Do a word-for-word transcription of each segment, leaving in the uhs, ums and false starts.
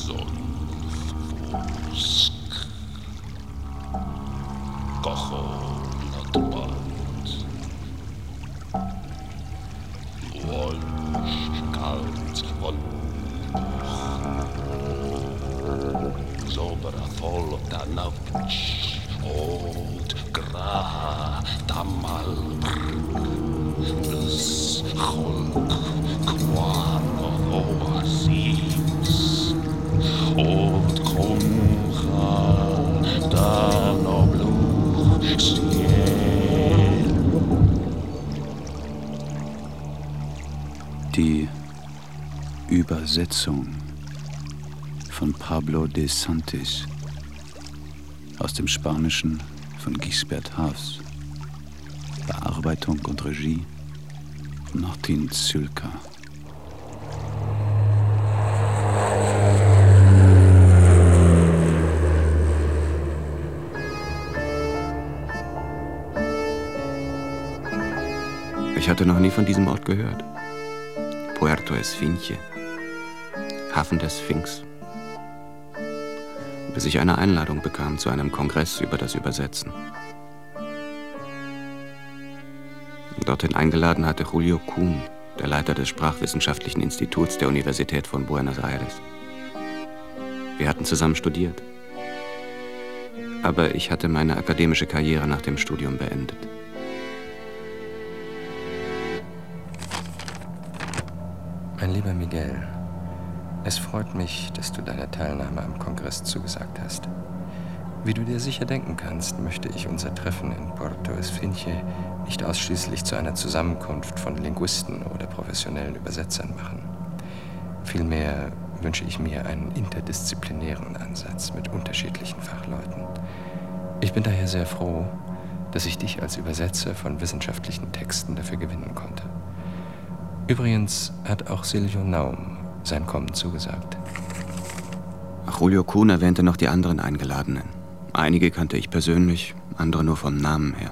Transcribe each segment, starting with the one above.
Die Übersetzung von Pablo de Santis aus dem Spanischen von Gisbert Haas. Bearbeitung und Regie Martin Zülker. Ich hatte noch nie von diesem Ort gehört. Puerto Esfinche, Hafen der Sphinx. Bis ich eine Einladung bekam zu einem Kongress über das Übersetzen. Dorthin eingeladen hatte Julio Kuhn, der Leiter des Sprachwissenschaftlichen Instituts der Universität von Buenos Aires. Wir hatten zusammen studiert. Aber ich hatte meine akademische Karriere nach dem Studium beendet. Mein lieber Miguel, es freut mich, dass du deiner Teilnahme am Kongress zugesagt hast. Wie du dir sicher denken kannst, möchte ich unser Treffen in Puerto Esfinche nicht ausschließlich zu einer Zusammenkunft von Linguisten oder professionellen Übersetzern machen. Vielmehr wünsche ich mir einen interdisziplinären Ansatz mit unterschiedlichen Fachleuten. Ich bin daher sehr froh, dass ich dich als Übersetzer von wissenschaftlichen Texten dafür gewinnen konnte. Übrigens hat auch Silvio Naum sein Kommen zugesagt. Julio Kuhn erwähnte noch die anderen Eingeladenen. Einige kannte ich persönlich, andere nur vom Namen her.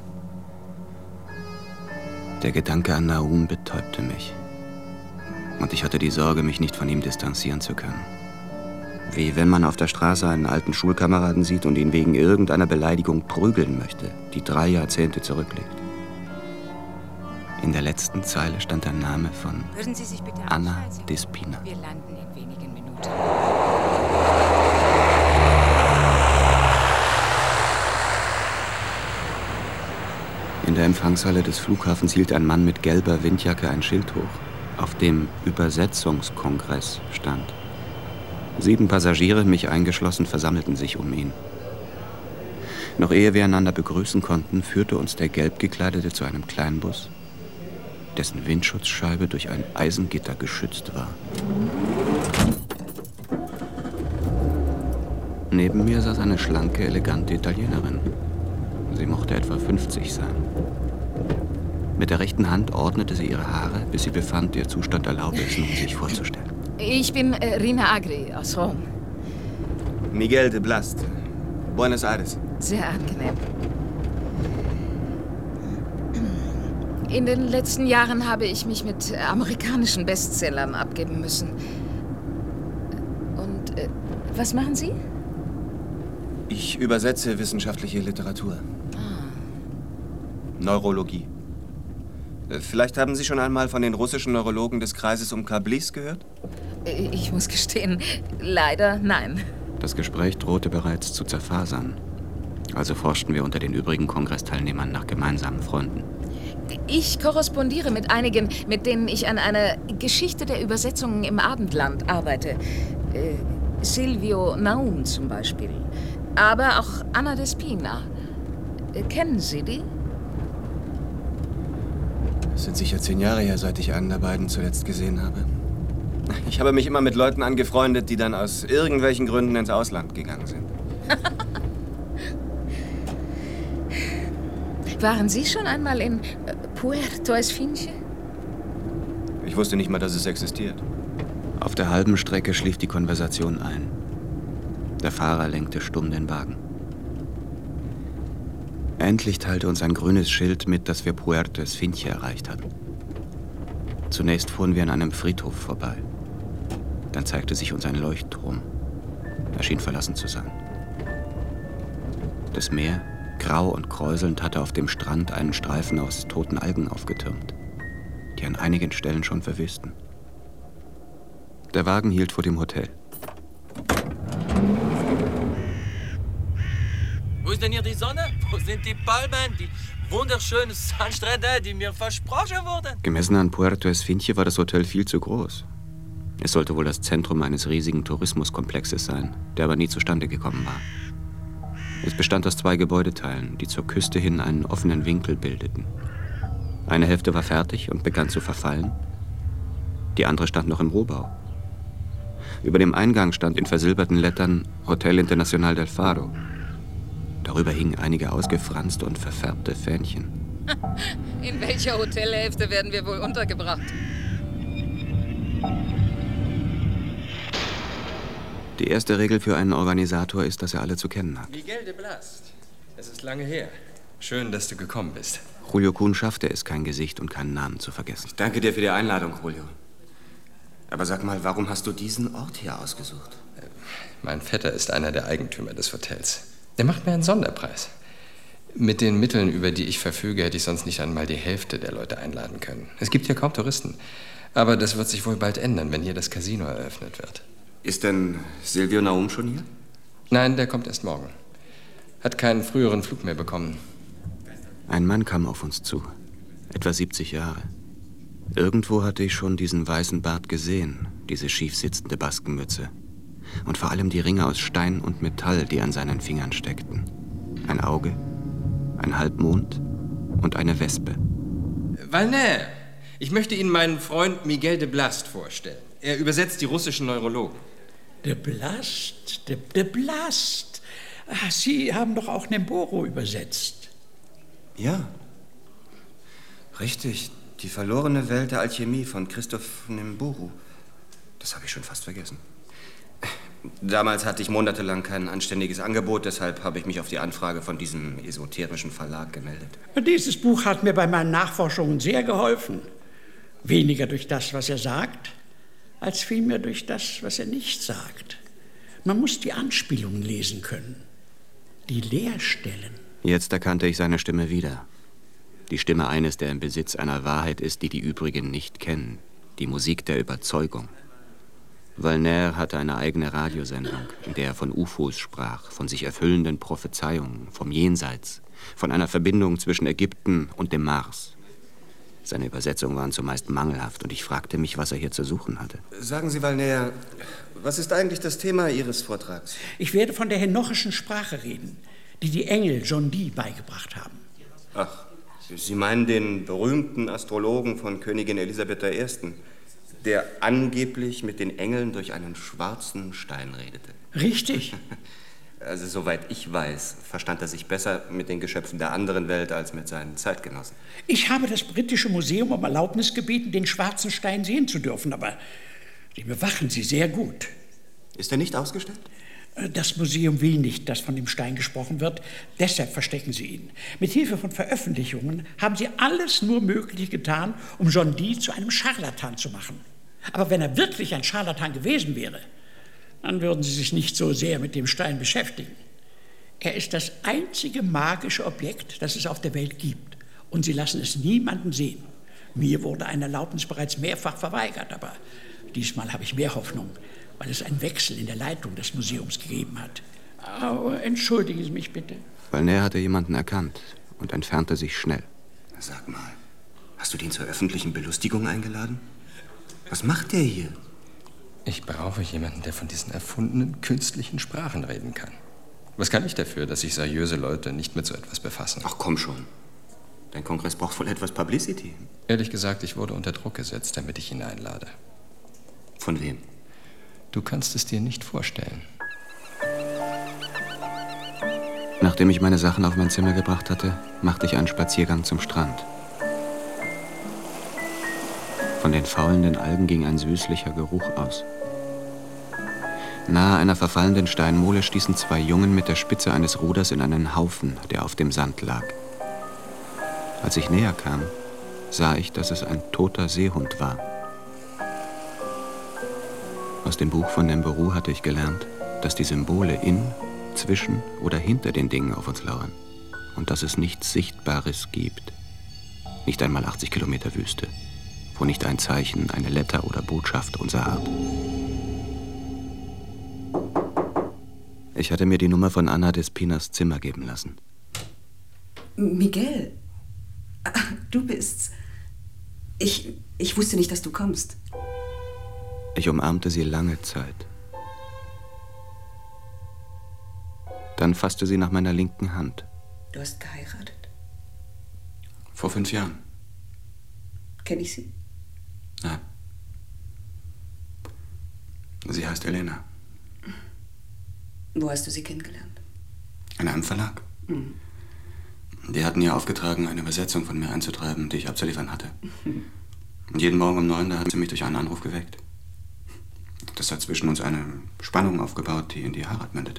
Der Gedanke an Naum betäubte mich. Und ich hatte die Sorge, mich nicht von ihm distanzieren zu können. Wie wenn man auf der Straße einen alten Schulkameraden sieht und ihn wegen irgendeiner Beleidigung prügeln möchte, die drei Jahrzehnte zurückliegt. In der letzten Zeile stand der Name von Würden Sie sich bitte Ana Despina. Wir landen in wenigen Minuten. In der Empfangshalle des Flughafens hielt ein Mann mit gelber Windjacke ein Schild hoch, auf dem Übersetzungskongress stand. Sieben Passagiere, mich eingeschlossen, versammelten sich um ihn. Noch ehe wir einander begrüßen konnten, führte uns der gelb gekleidete zu einem Kleinbus, dessen Windschutzscheibe durch ein Eisengitter geschützt war. Neben mir saß eine schlanke, elegante Italienerin. Sie mochte etwa fünfzig sein. Mit der rechten Hand ordnete sie ihre Haare, bis sie befand, ihr Zustand erlaube es nun, sich vorzustellen. Ich bin äh, Rina Agri aus Rom. Miguel de Blast, Buenos Aires. Sehr angenehm. In den letzten Jahren habe ich mich mit amerikanischen Bestsellern abgeben müssen. Und äh, was machen Sie? Ich übersetze wissenschaftliche Literatur. Ah. Neurologie. Vielleicht haben Sie schon einmal von den russischen Neurologen des Kreises um Kablis gehört? Ich muss gestehen, leider nein. Das Gespräch drohte bereits zu zerfasern. Also forschten wir unter den übrigen Kongressteilnehmern nach gemeinsamen Freunden. Ich korrespondiere mit einigen, mit denen ich an einer Geschichte der Übersetzungen im Abendland arbeite. Äh, Silvio Naum zum Beispiel. Aber auch Ana Despina. Äh, kennen Sie die? Es sind sicher zehn Jahre her, seit ich einen der beiden zuletzt gesehen habe. Ich habe mich immer mit Leuten angefreundet, die dann aus irgendwelchen Gründen ins Ausland gegangen sind. Waren Sie schon einmal in Puerto Esfinche? Ich wusste nicht mal, dass es existiert. Auf der halben Strecke schlief die Konversation ein. Der Fahrer lenkte stumm den Wagen. Endlich teilte uns ein grünes Schild mit, dass wir Puerto Esfinche erreicht hatten. Zunächst fuhren wir an einem Friedhof vorbei. Dann zeigte sich uns ein Leuchtturm. Er schien verlassen zu sein. Das Meer, grau und kräuselnd, hatte auf dem Strand einen Streifen aus toten Algen aufgetürmt, die an einigen Stellen schon verwisten. Der Wagen hielt vor dem Hotel. Wo ist denn hier die Sonne? Wo sind die Palmen, die wunderschönen Sandstrände, die mir versprochen wurden? Gemessen an Puerto Esfinche war das Hotel viel zu groß. Es sollte wohl das Zentrum eines riesigen Tourismuskomplexes sein, der aber nie zustande gekommen war. Es bestand aus zwei Gebäudeteilen, die zur Küste hin einen offenen Winkel bildeten. Eine Hälfte war fertig und begann zu verfallen. Die andere stand noch im Rohbau. Über dem Eingang stand in versilberten Lettern Hotel Internacional del Faro. Darüber hingen einige ausgefranste und verfärbte Fähnchen. In welcher Hotelhälfte werden wir wohl untergebracht? Die erste Regel für einen Organisator ist, dass er alle zu kennen hat. Miguel de Blast. Es ist lange her. Schön, dass du gekommen bist. Julio Kuhn schaffte es, kein Gesicht und keinen Namen zu vergessen. Ich danke dir für die Einladung, Julio. Aber sag mal, warum hast du diesen Ort hier ausgesucht? Mein Vetter ist einer der Eigentümer des Hotels. Der macht mir einen Sonderpreis. Mit den Mitteln, über die ich verfüge, hätte ich sonst nicht einmal die Hälfte der Leute einladen können. Es gibt hier kaum Touristen. Aber das wird sich wohl bald ändern, wenn hier das Casino eröffnet wird. Ist denn Silvio Naum schon hier? Nein, der kommt erst morgen. Hat keinen früheren Flug mehr bekommen. Ein Mann kam auf uns zu, etwa siebzig Jahre. Irgendwo hatte ich schon diesen weißen Bart gesehen, diese schief sitzende Baskenmütze. Und vor allem die Ringe aus Stein und Metall, die an seinen Fingern steckten. Ein Auge, ein Halbmond und eine Wespe. Valner, ich möchte Ihnen meinen Freund Miguel de Blast vorstellen. Er übersetzt die russischen Neurologen. De Blast, de, de Blast. Ach, Sie haben doch auch Nemboro übersetzt. Ja, richtig. Die verlorene Welt der Alchemie von Christoph Nemburu. Das habe ich schon fast vergessen. Damals hatte ich monatelang kein anständiges Angebot, deshalb habe ich mich auf die Anfrage von diesem esoterischen Verlag gemeldet. Dieses Buch hat mir bei meinen Nachforschungen sehr geholfen. Weniger durch das, was er sagt, als vielmehr durch das, was er nicht sagt. Man muss die Anspielungen lesen können, die Leerstellen. Jetzt erkannte ich seine Stimme wieder. Die Stimme eines, der im Besitz einer Wahrheit ist, die die übrigen nicht kennen. Die Musik der Überzeugung. Valner hatte eine eigene Radiosendung, in der er von U F Os sprach, von sich erfüllenden Prophezeiungen, vom Jenseits, von einer Verbindung zwischen Ägypten und dem Mars. Seine Übersetzungen waren zumeist mangelhaft und ich fragte mich, was er hier zu suchen hatte. Sagen Sie, Valner, was ist eigentlich das Thema Ihres Vortrags? Ich werde von der henochischen Sprache reden, die die Engel John Dee beigebracht haben. Ach, Sie meinen den berühmten Astrologen von Königin Elisabeth der Ersten, der angeblich mit den Engeln durch einen schwarzen Stein redete. Richtig. Also soweit ich weiß, verstand er sich besser mit den Geschöpfen der anderen Welt als mit seinen Zeitgenossen. Ich habe das britische Museum um Erlaubnis gebeten, den schwarzen Stein sehen zu dürfen, aber die bewachen sie sehr gut. Ist er nicht ausgestellt? Das Museum will nicht, dass von dem Stein gesprochen wird, deshalb verstecken sie ihn. Mit Hilfe von Veröffentlichungen haben sie alles nur Mögliche getan, um John Dee zu einem Scharlatan zu machen. Aber wenn er wirklich ein Scharlatan gewesen wäre, dann würden sie sich nicht so sehr mit dem Stein beschäftigen. Er ist das einzige magische Objekt, das es auf der Welt gibt. Und sie lassen es niemandem sehen. Mir wurde eine Erlaubnis bereits mehrfach verweigert, aber diesmal habe ich mehr Hoffnung, weil es einen Wechsel in der Leitung des Museums gegeben hat. Oh, entschuldigen Sie mich bitte. Valner hatte jemanden erkannt und entfernte sich schnell. Sag mal, hast du den zur öffentlichen Belustigung eingeladen? Was macht der hier? Ich brauche jemanden, der von diesen erfundenen, künstlichen Sprachen reden kann. Was kann ich dafür, dass sich seriöse Leute nicht mit so etwas befassen? Ach komm schon. Dein Kongress braucht wohl etwas Publicity. Ehrlich gesagt, ich wurde unter Druck gesetzt, damit ich ihn einlade. Von wem? Du kannst es dir nicht vorstellen. Nachdem ich meine Sachen auf mein Zimmer gebracht hatte, machte ich einen Spaziergang zum Strand. Von den faulenden Algen ging ein süßlicher Geruch aus. Nahe einer verfallenden Steinmole stießen zwei Jungen mit der Spitze eines Ruders in einen Haufen, der auf dem Sand lag. Als ich näher kam, sah ich, dass es ein toter Seehund war. Aus dem Buch von Nemburu hatte ich gelernt, dass die Symbole in, zwischen oder hinter den Dingen auf uns lauern und dass es nichts Sichtbares gibt. Nicht einmal achtzig Kilometer Wüste, wo nicht ein Zeichen, eine Letter oder Botschaft unserer Art. Ich hatte mir die Nummer von Ana Despinas Zimmer geben lassen. Miguel, du bist's. Ich, ich wusste nicht, dass du kommst. Ich umarmte sie lange Zeit. Dann fasste sie nach meiner linken Hand. Du hast geheiratet? Vor fünf Jahren. Kenn ich sie? Nein. Sie heißt Elena. Wo hast du sie kennengelernt? In einem Verlag. Mhm. Die hatten ihr aufgetragen, eine Übersetzung von mir einzutreiben, die ich abzuliefern hatte. Und jeden Morgen um neun, da hat sie mich durch einen Anruf geweckt. Das hat zwischen uns eine Spannung aufgebaut, die in die Heirat mündete.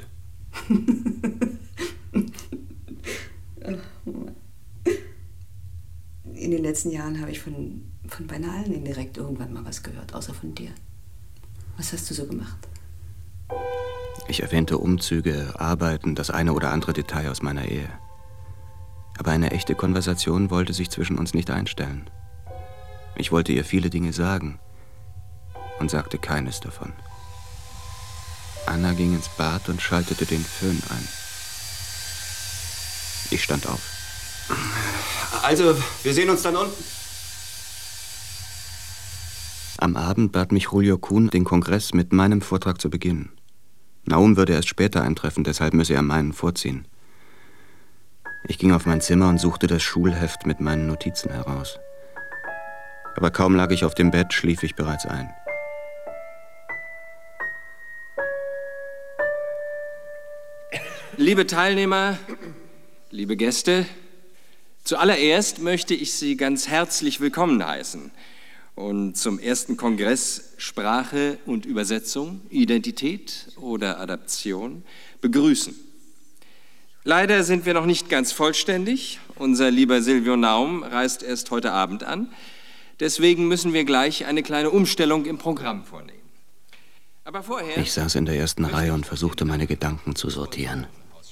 In den letzten Jahren habe ich von, von beinahe allen indirekt irgendwann mal was gehört, außer von dir. Was hast du so gemacht? Ich erwähnte Umzüge, Arbeiten, das eine oder andere Detail aus meiner Ehe. Aber eine echte Konversation wollte sich zwischen uns nicht einstellen. Ich wollte ihr viele Dinge sagen und sagte keines davon. Anna ging ins Bad und schaltete den Föhn ein. Ich stand auf. Also, wir sehen uns dann unten. Am Abend bat mich Julio Kuhn, den Kongress mit meinem Vortrag zu beginnen. Naum würde erst später eintreffen, deshalb müsse er meinen vorziehen. Ich ging auf mein Zimmer und suchte das Schulheft mit meinen Notizen heraus. Aber kaum lag ich auf dem Bett, schlief ich bereits ein. Liebe Teilnehmer, liebe Gäste, zuallererst möchte ich Sie ganz herzlich willkommen heißen und zum ersten Kongress Sprache und Übersetzung, Identität oder Adaption begrüßen. Leider sind wir noch nicht ganz vollständig. Unser lieber Silvio Naum reist erst heute Abend an. Deswegen müssen wir gleich eine kleine Umstellung im Programm vornehmen. Aber vorher... Ich saß in der ersten Reihe und versuchte, meine Gedanken zu sortieren.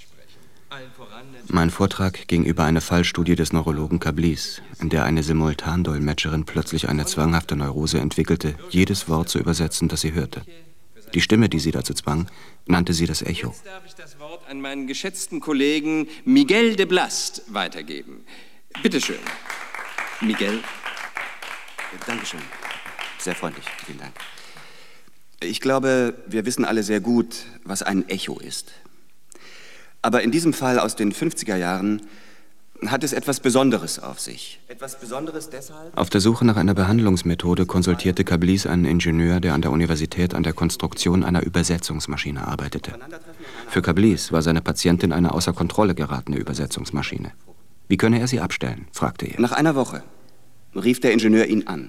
Mein Vortrag ging über eine Fallstudie des Neurologen Kablis, in der eine Simultandolmetscherin plötzlich eine zwanghafte Neurose entwickelte, jedes Wort zu übersetzen, das sie hörte. Die Stimme, die sie dazu zwang, nannte sie das Echo. Jetzt darf ich das Wort an meinen geschätzten Kollegen Miguel de Blast weitergeben. Bitte schön, Miguel. Dankeschön. Sehr freundlich. Vielen Dank. Ich glaube, wir wissen alle sehr gut, was ein Echo ist. Aber in diesem Fall aus den fünfziger Jahren hat es etwas Besonderes auf sich. Etwas Besonderes deshalb? Auf der Suche nach einer Behandlungsmethode konsultierte Kablis einen Ingenieur, der an der Universität an der Konstruktion einer Übersetzungsmaschine arbeitete. Für Kablis war seine Patientin eine außer Kontrolle geratene Übersetzungsmaschine. Wie könne er sie abstellen, fragte er. Nach einer Woche rief der Ingenieur ihn an.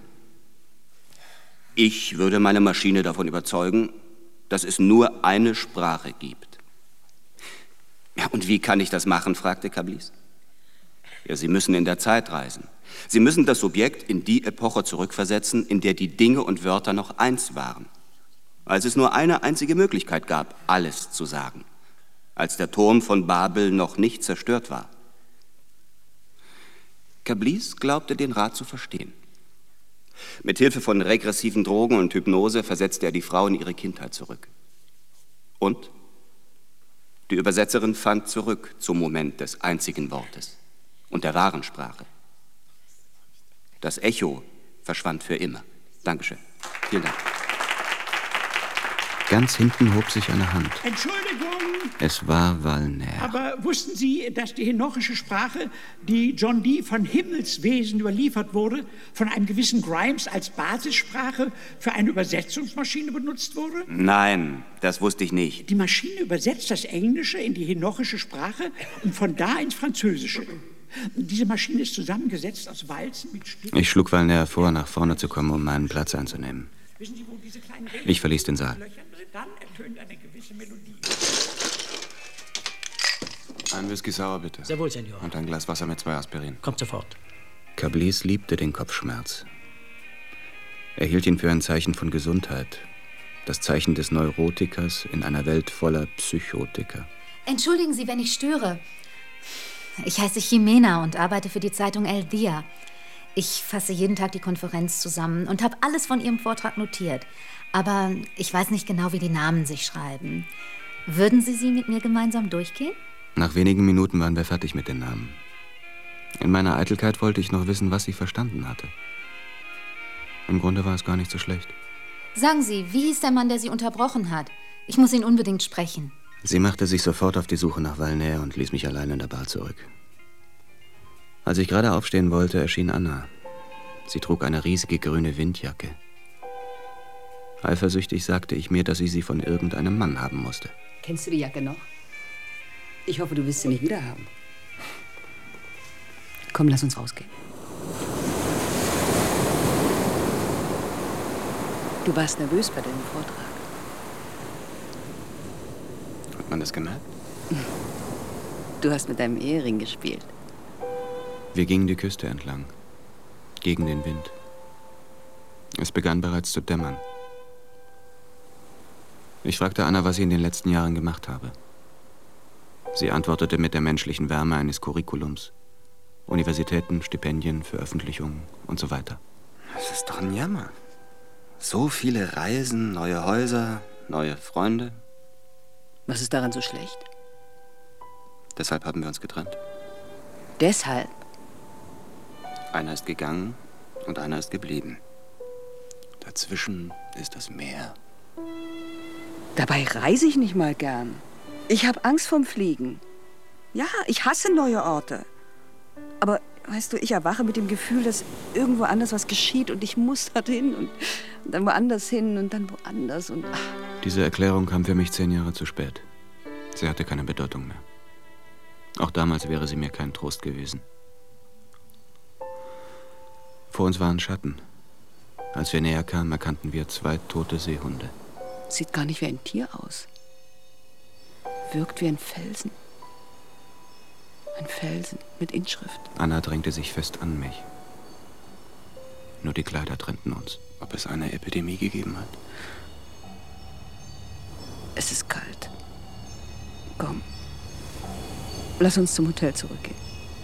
Ich würde meine Maschine davon überzeugen, dass es nur eine Sprache gibt. Ja, und wie kann ich das machen, fragte Kablis. Ja, Sie müssen in der Zeit reisen. Sie müssen das Subjekt in die Epoche zurückversetzen, in der die Dinge und Wörter noch eins waren. Als es nur eine einzige Möglichkeit gab, alles zu sagen. Als der Turm von Babel noch nicht zerstört war. Kablis glaubte, den Rat zu verstehen. Mit Hilfe von regressiven Drogen und Hypnose versetzte er die Frau in ihre Kindheit zurück. Und die Übersetzerin fand zurück zum Moment des einzigen Wortes und der wahren Sprache. Das Echo verschwand für immer. Dankeschön. Vielen Dank. Ganz hinten hob sich eine Hand. Entschuldigung. Es war Valner. Aber wussten Sie, dass die henochische Sprache, die John Dee von Himmelswesen überliefert wurde, von einem gewissen Grimes als Basissprache für eine Übersetzungsmaschine benutzt wurde? Nein, das wusste ich nicht. Die Maschine übersetzt das Englische in die henochische Sprache und von da ins Französische. Diese Maschine ist zusammengesetzt aus Walzen mit Stücken. Ich schlug Valner vor, nach vorne zu kommen, um meinen Platz einzunehmen. Wissen Sie, wo diese kleinen Ich verließ den Saal. Dann ertönt eine gewisse Melodie. Ein Whisky Sauer, bitte. Sehr wohl, Senor. Und ein Glas Wasser mit zwei Aspirin. Kommt sofort. Kablis liebte den Kopfschmerz. Er hielt ihn für ein Zeichen von Gesundheit. Das Zeichen des Neurotikers in einer Welt voller Psychotiker. Entschuldigen Sie, wenn ich störe. Ich heiße Jimena und arbeite für die Zeitung El Dia. Ich fasse jeden Tag die Konferenz zusammen und habe alles von Ihrem Vortrag notiert. Aber ich weiß nicht genau, wie die Namen sich schreiben. Würden Sie sie mit mir gemeinsam durchgehen? Nach wenigen Minuten waren wir fertig mit den Namen. In meiner Eitelkeit wollte ich noch wissen, was sie verstanden hatte. Im Grunde war es gar nicht so schlecht. Sagen Sie, wie hieß der Mann, der Sie unterbrochen hat? Ich muss ihn unbedingt sprechen. Sie machte sich sofort auf die Suche nach Valner und ließ mich allein in der Bar zurück. Als ich gerade aufstehen wollte, erschien Anna. Sie trug eine riesige grüne Windjacke. Eifersüchtig sagte ich mir, dass sie sie von irgendeinem Mann haben musste. Kennst du die Jacke noch? Ich hoffe, du wirst sie nicht wieder haben. Komm, lass uns rausgehen. Du warst nervös bei deinem Vortrag. Hat man das gemerkt? Du hast mit deinem Ehering gespielt. Wir gingen die Küste entlang, gegen den Wind. Es begann bereits zu dämmern. Ich fragte Anna, was sie in den letzten Jahren gemacht habe. Sie antwortete mit der menschlichen Wärme eines Curriculums. Universitäten, Stipendien, Veröffentlichungen und so weiter. Das ist doch ein Jammer. So viele Reisen, neue Häuser, neue Freunde. Was ist daran so schlecht? Deshalb haben wir uns getrennt. Deshalb? Einer ist gegangen und einer ist geblieben. Dazwischen ist das Meer. Dabei reise ich nicht mal gern. Ich habe Angst vorm Fliegen. Ja, ich hasse neue Orte. Aber, weißt du, ich erwache mit dem Gefühl, dass irgendwo anders was geschieht und ich muss dorthin und, und dann woanders hin und dann woanders und ach. Diese Erklärung kam für mich zehn Jahre zu spät. Sie hatte keine Bedeutung mehr. Auch damals wäre sie mir kein Trost gewesen. Vor uns waren Schatten. Als wir näher kamen, erkannten wir zwei tote Seehunde. Sieht gar nicht wie ein Tier aus. Wirkt wie ein Felsen. Ein Felsen mit Inschrift. Anna drängte sich fest an mich. Nur die Kleider trennten uns. Ob es eine Epidemie gegeben hat? Es ist kalt. Komm. Lass uns zum Hotel zurückgehen.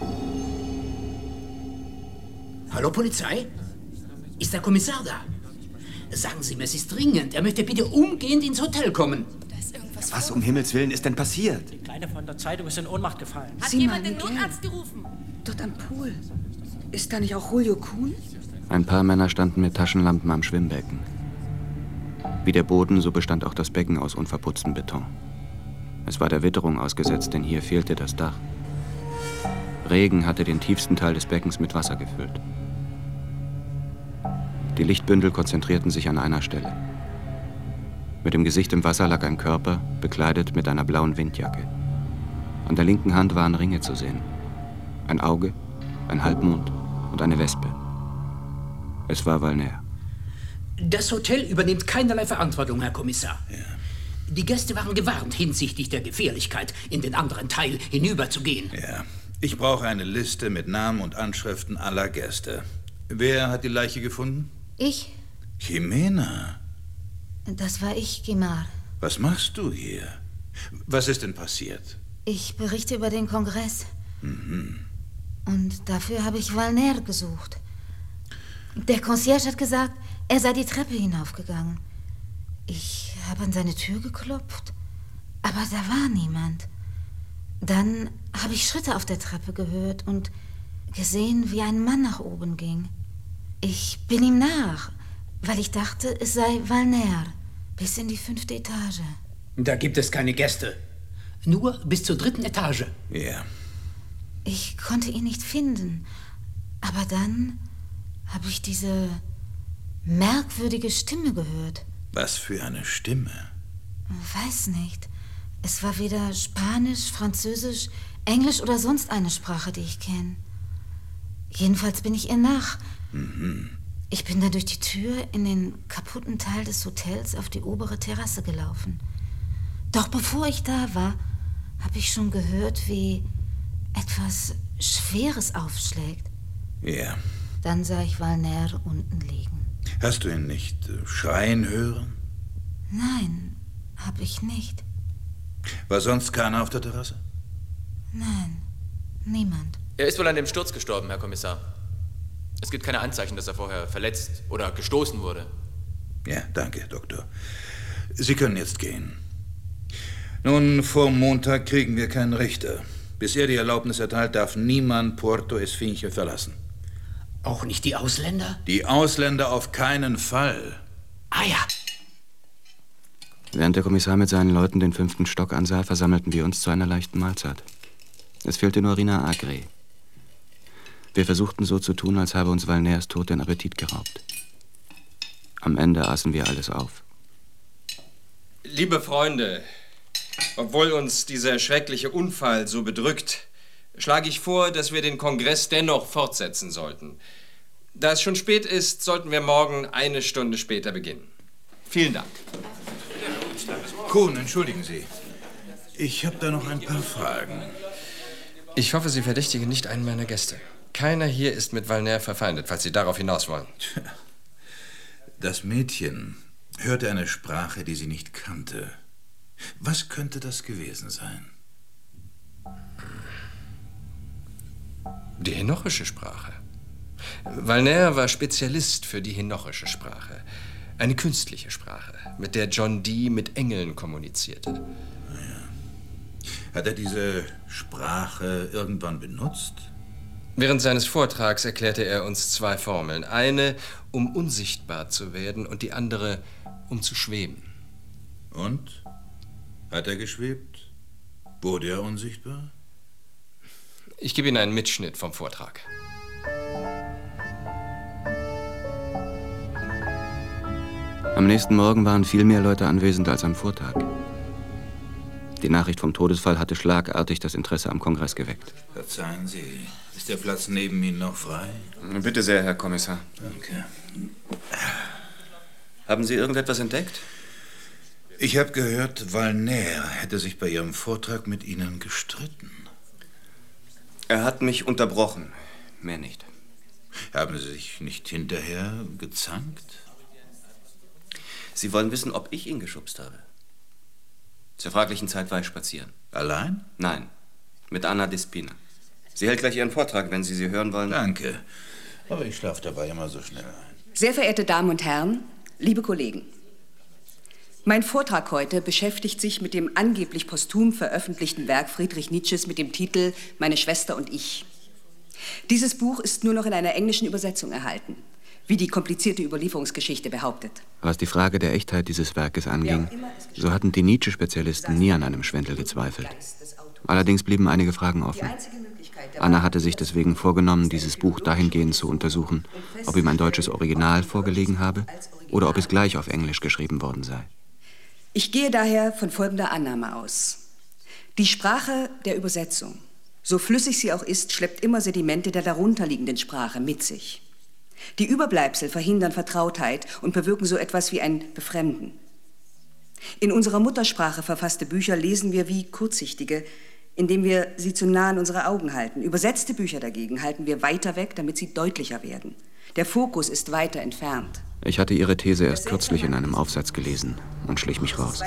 Hallo, Polizei? Ist der Kommissar da? Sagen Sie mir, es ist dringend. Er möchte bitte umgehend ins Hotel kommen. Da ist irgendwas. Was um Himmels Willen ist denn passiert? Die Kleine von der Zeitung ist in Ohnmacht gefallen. Hat Sieh jemand mal, den Miguel. Notarzt gerufen? Dort am Pool. Ist da nicht auch Julio Kuhn? Ein paar Männer standen mit Taschenlampen am Schwimmbecken. Wie der Boden, so bestand auch das Becken aus unverputztem Beton. Es war der Witterung ausgesetzt, denn hier fehlte das Dach. Regen hatte den tiefsten Teil des Beckens mit Wasser gefüllt. Die Lichtbündel konzentrierten sich an einer Stelle. Mit dem Gesicht im Wasser lag ein Körper, bekleidet mit einer blauen Windjacke. An der linken Hand waren Ringe zu sehen. Ein Auge, ein Halbmond und eine Wespe. Es war Valner. Das Hotel übernimmt keinerlei Verantwortung, Herr Kommissar. Ja. Die Gäste waren gewarnt hinsichtlich der Gefährlichkeit, in den anderen Teil hinüberzugehen. Ja. Ich brauche eine Liste mit Namen und Anschriften aller Gäste. Wer hat die Leiche gefunden? Ich? Jimena. Das war ich, Guimard. Was machst du hier? Was ist denn passiert? Ich berichte über den Kongress. Mhm. Und dafür habe ich Valner gesucht. Der Concierge hat gesagt, er sei die Treppe hinaufgegangen. Ich habe an seine Tür geklopft, aber da war niemand. Dann habe ich Schritte auf der Treppe gehört und gesehen, wie ein Mann nach oben ging. Ich bin ihm nach, weil ich dachte, es sei Valner, bis in die fünfte Etage. Da gibt es keine Gäste. Nur bis zur dritten Etage. Ja. Ich konnte ihn nicht finden, aber dann habe ich diese merkwürdige Stimme gehört. Was für eine Stimme? Weiß nicht. Es war weder Spanisch, Französisch, Englisch oder sonst eine Sprache, die ich kenne. Jedenfalls bin ich ihr nach. Mhm. Ich bin dann durch die Tür in den kaputten Teil des Hotels auf die obere Terrasse gelaufen. Doch bevor ich da war, habe ich schon gehört, wie etwas Schweres aufschlägt. Ja. Dann sah ich Valner unten liegen. Hast du ihn nicht äh, schreien hören? Nein, habe ich nicht. War sonst keiner auf der Terrasse? Nein, niemand. Er ist wohl an dem Sturz gestorben, Herr Kommissar. Es gibt keine Anzeichen, dass er vorher verletzt oder gestoßen wurde. Ja, danke, Doktor. Sie können jetzt gehen. Nun, vor Montag kriegen wir keinen Richter. Bis er die Erlaubnis erteilt, darf niemand Puerto Esfinge verlassen. Auch nicht die Ausländer? Die Ausländer auf keinen Fall. Ah ja. Während der Kommissar mit seinen Leuten den fünften Stock ansah, versammelten wir uns zu einer leichten Mahlzeit. Es fehlte nur Rina Agre. Wir versuchten so zu tun, als habe uns Valners Tod den Appetit geraubt. Am Ende aßen wir alles auf. Liebe Freunde, obwohl uns dieser schreckliche Unfall so bedrückt, schlage ich vor, dass wir den Kongress dennoch fortsetzen sollten. Da es schon spät ist, sollten wir morgen eine Stunde später beginnen. Vielen Dank. Kuhn, entschuldigen Sie. Ich habe da noch ein paar Fragen. Ich hoffe, Sie verdächtigen nicht einen meiner Gäste. Keiner hier ist mit Valners verfeindet, falls Sie darauf hinaus wollen. Das Mädchen hörte eine Sprache, die sie nicht kannte. Was könnte das gewesen sein? Die henochische Sprache. Valners war Spezialist für die henochische Sprache. Eine künstliche Sprache, mit der John Dee mit Engeln kommunizierte. Ja. Hat er diese Sprache irgendwann benutzt? Während seines Vortrags erklärte er uns zwei Formeln. Eine, um unsichtbar zu werden, und die andere, um zu schweben. Und? Hat er geschwebt? Wurde er unsichtbar? Ich gebe Ihnen einen Mitschnitt vom Vortrag. Am nächsten Morgen waren viel mehr Leute anwesend als am Vortag. Die Nachricht vom Todesfall hatte schlagartig das Interesse am Kongress geweckt. Verzeihen Sie, ist der Platz neben Ihnen noch frei? Bitte sehr, Herr Kommissar. Danke. Haben Sie irgendetwas entdeckt? Ich habe gehört, Valners hätte sich bei Ihrem Vortrag mit Ihnen gestritten. Er hat mich unterbrochen, mehr nicht. Haben Sie sich nicht hinterher gezankt? Sie wollen wissen, ob ich ihn geschubst habe? Zur fraglichen Zeit war ich spazieren. Allein? Nein, mit Anna Despina. Sie hält gleich ihren Vortrag, wenn Sie sie hören wollen. Danke, aber ich schlafe dabei immer so schnell ein. Sehr verehrte Damen und Herren, liebe Kollegen. Mein Vortrag heute beschäftigt sich mit dem angeblich posthum veröffentlichten Werk Friedrich Nietzsches mit dem Titel »Meine Schwester und ich«. Dieses Buch ist nur noch in einer englischen Übersetzung erhalten, wie die komplizierte Überlieferungsgeschichte behauptet. Was die Frage der Echtheit dieses Werkes anging, so hatten die Nietzsche-Spezialisten nie an einem Schwindel gezweifelt. Allerdings blieben einige Fragen offen. Anna hatte sich deswegen vorgenommen, dieses Buch dahingehend zu untersuchen, ob ihm ein deutsches Original vorgelegen habe oder ob es gleich auf Englisch geschrieben worden sei. Ich gehe daher von folgender Annahme aus. Die Sprache der Übersetzung, so flüssig sie auch ist, schleppt immer Sedimente der darunterliegenden Sprache mit sich. Die Überbleibsel verhindern Vertrautheit und bewirken so etwas wie ein Befremden. In unserer Muttersprache verfasste Bücher lesen wir wie kurzsichtige, indem wir sie zu nah an unsere Augen halten. Übersetzte Bücher dagegen halten wir weiter weg, damit sie deutlicher werden. Der Fokus ist weiter entfernt. Ich hatte ihre These erst kürzlich in einem Aufsatz gelesen und schlich mich raus.